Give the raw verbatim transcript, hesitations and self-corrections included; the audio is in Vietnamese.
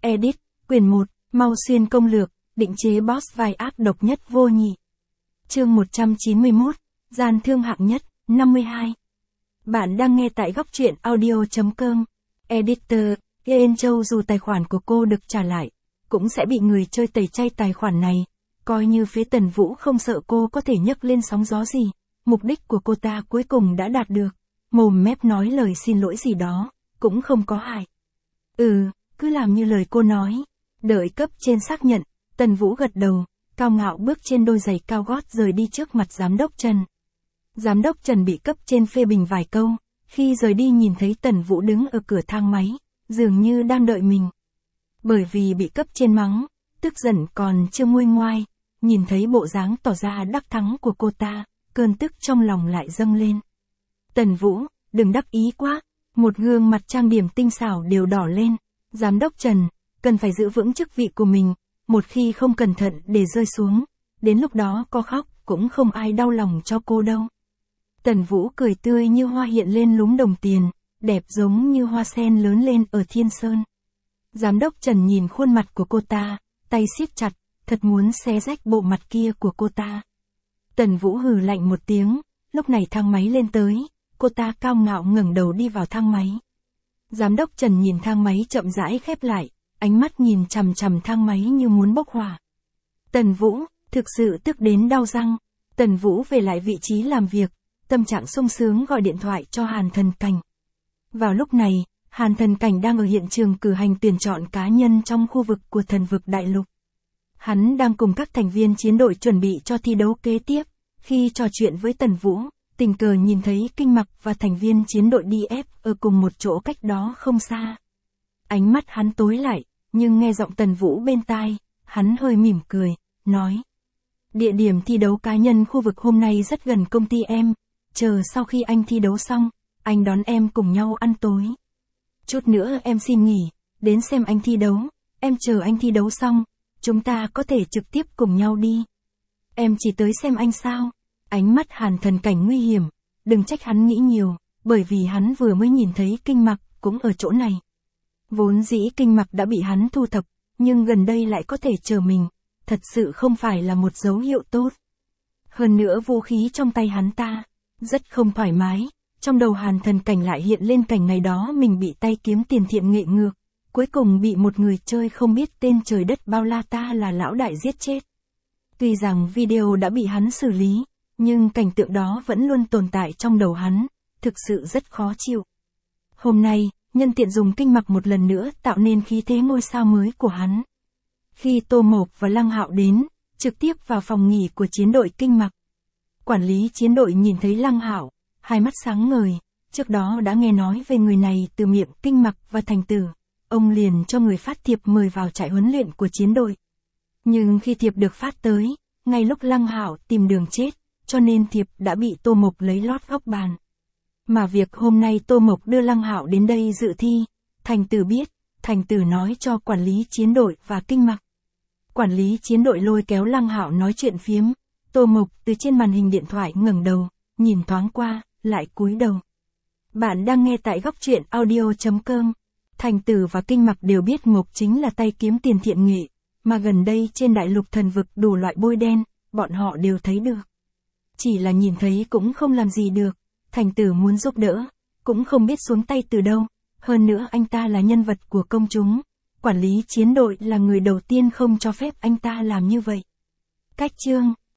Edit, quyển một, Mau Xuyên công lược, định chế boss vai ác độc nhất vô nhị. Chương một trăm chín mươi mốt, gian thương hạng nhất, năm mươi hai. Bạn đang nghe tại góc truyện audio.com. Editor, Yên Châu dù tài khoản của cô được trả lại, cũng sẽ bị người chơi tẩy chay tài khoản này. Coi như phía Tần Vũ không sợ cô có thể nhấc lên sóng gió gì, mục đích của cô ta cuối cùng đã đạt được. Mồm mép nói lời xin lỗi gì đó, cũng không có hại. Ừ, cứ làm như lời cô nói. Đợi cấp trên xác nhận, Tần Vũ gật đầu, cao ngạo bước trên đôi giày cao gót rời đi trước mặt giám đốc Trần. Giám đốc Trần bị cấp trên phê bình vài câu, khi rời đi nhìn thấy Tần Vũ đứng ở cửa thang máy, dường như đang đợi mình. Bởi vì bị cấp trên mắng, tức giận còn chưa nguôi ngoai, nhìn thấy bộ dáng tỏ ra đắc thắng của cô ta, cơn tức trong lòng lại dâng lên. Tần Vũ, đừng đắc ý quá, một gương mặt trang điểm tinh xảo đều đỏ lên. Giám đốc Trần, cần phải giữ vững chức vị của mình, một khi không cẩn thận để rơi xuống, đến lúc đó có khóc cũng không ai đau lòng cho cô đâu. Tần Vũ cười tươi như hoa hiện lên lúm đồng tiền, đẹp giống như hoa sen lớn lên ở Thiên Sơn. Giám đốc Trần nhìn khuôn mặt của cô ta, tay siết chặt, thật muốn xé rách bộ mặt kia của cô ta. Tần Vũ hừ lạnh một tiếng, lúc này thang máy lên tới, cô ta cao ngạo ngẩng đầu đi vào thang máy. Giám đốc Trần nhìn thang máy chậm rãi khép lại, ánh mắt nhìn chằm chằm thang máy như muốn bốc hỏa. Tần Vũ, thực sự tức đến đau răng. Tần Vũ về lại vị trí làm việc, tâm trạng sung sướng gọi điện thoại cho Hàn Thần Cảnh. Vào lúc này, Hàn Thần Cảnh đang ở hiện trường cử hành tuyển chọn cá nhân trong khu vực của thần vực đại lục. Hắn đang cùng các thành viên chiến đội chuẩn bị cho thi đấu kế tiếp, khi trò chuyện với Tần Vũ, tình cờ nhìn thấy Kinh Mặc và thành viên chiến đội đê ép ở cùng một chỗ cách đó không xa. Ánh mắt hắn tối lại, nhưng nghe giọng Tần Vũ bên tai, hắn hơi mỉm cười, nói. Địa điểm thi đấu cá nhân khu vực hôm nay rất gần công ty em, chờ sau khi anh thi đấu xong, anh đón em cùng nhau ăn tối. Chút nữa em xin nghỉ, đến xem anh thi đấu, em chờ anh thi đấu xong, chúng ta có thể trực tiếp cùng nhau đi. Em chỉ tới xem anh sao? Ánh mắt Hàn Thần Cảnh nguy hiểm, đừng trách hắn nghĩ nhiều, bởi vì hắn vừa mới nhìn thấy Kinh Mặc cũng ở chỗ này. Vốn dĩ Kinh Mặc đã bị hắn thu thập, nhưng gần đây lại có thể chờ mình, thật sự không phải là một dấu hiệu tốt. Hơn nữa vũ khí trong tay hắn ta, rất không thoải mái, trong đầu Hàn Thần Cảnh lại hiện lên cảnh ngày đó mình bị tay kiếm tiền thiện nghệ ngược, cuối cùng bị một người chơi không biết tên trời đất bao la ta là lão đại giết chết. Tuy rằng video đã bị hắn xử lý, nhưng cảnh tượng đó vẫn luôn tồn tại trong đầu hắn, thực sự rất khó chịu. Hôm nay, nhân tiện dùng Kinh Mặc một lần nữa tạo nên khí thế ngôi sao mới của hắn. Khi Tô Mộc và Lăng Hạo đến, trực tiếp vào phòng nghỉ của chiến đội Kinh Mặc. Quản lý chiến đội nhìn thấy Lăng Hạo, hai mắt sáng ngời, trước đó đã nghe nói về người này từ miệng Kinh Mặc và Thành Tử, ông liền cho người phát thiệp mời vào trại huấn luyện của chiến đội. Nhưng khi thiệp được phát tới, ngay lúc Lăng Hạo tìm đường chết, cho nên thiệp đã bị Tô Mộc lấy lót góc bàn. Mà việc hôm nay Tô Mộc đưa Lăng Hạo đến đây dự thi, Thành Tử biết, Thành Tử nói cho quản lý chiến đội và Kinh Mặc. Quản lý chiến đội lôi kéo Lăng Hạo nói chuyện phiếm, Tô Mộc từ trên màn hình điện thoại ngẩng đầu, nhìn thoáng qua, lại cúi đầu. Bạn đang nghe tại góc truyện audio.com. Thành Tử và Kinh Mặc đều biết Mộc chính là tay kiếm tiền thiện nghệ, mà gần đây trên đại lục thần vực đủ loại bôi đen, bọn họ đều thấy được. Chỉ là nhìn thấy cũng không làm gì được, Thành Tử muốn giúp đỡ, cũng không biết xuống tay từ đâu, hơn nữa anh ta là nhân vật của công chúng, quản lý chiến đội là người đầu tiên không cho phép anh ta làm như vậy. Cách chương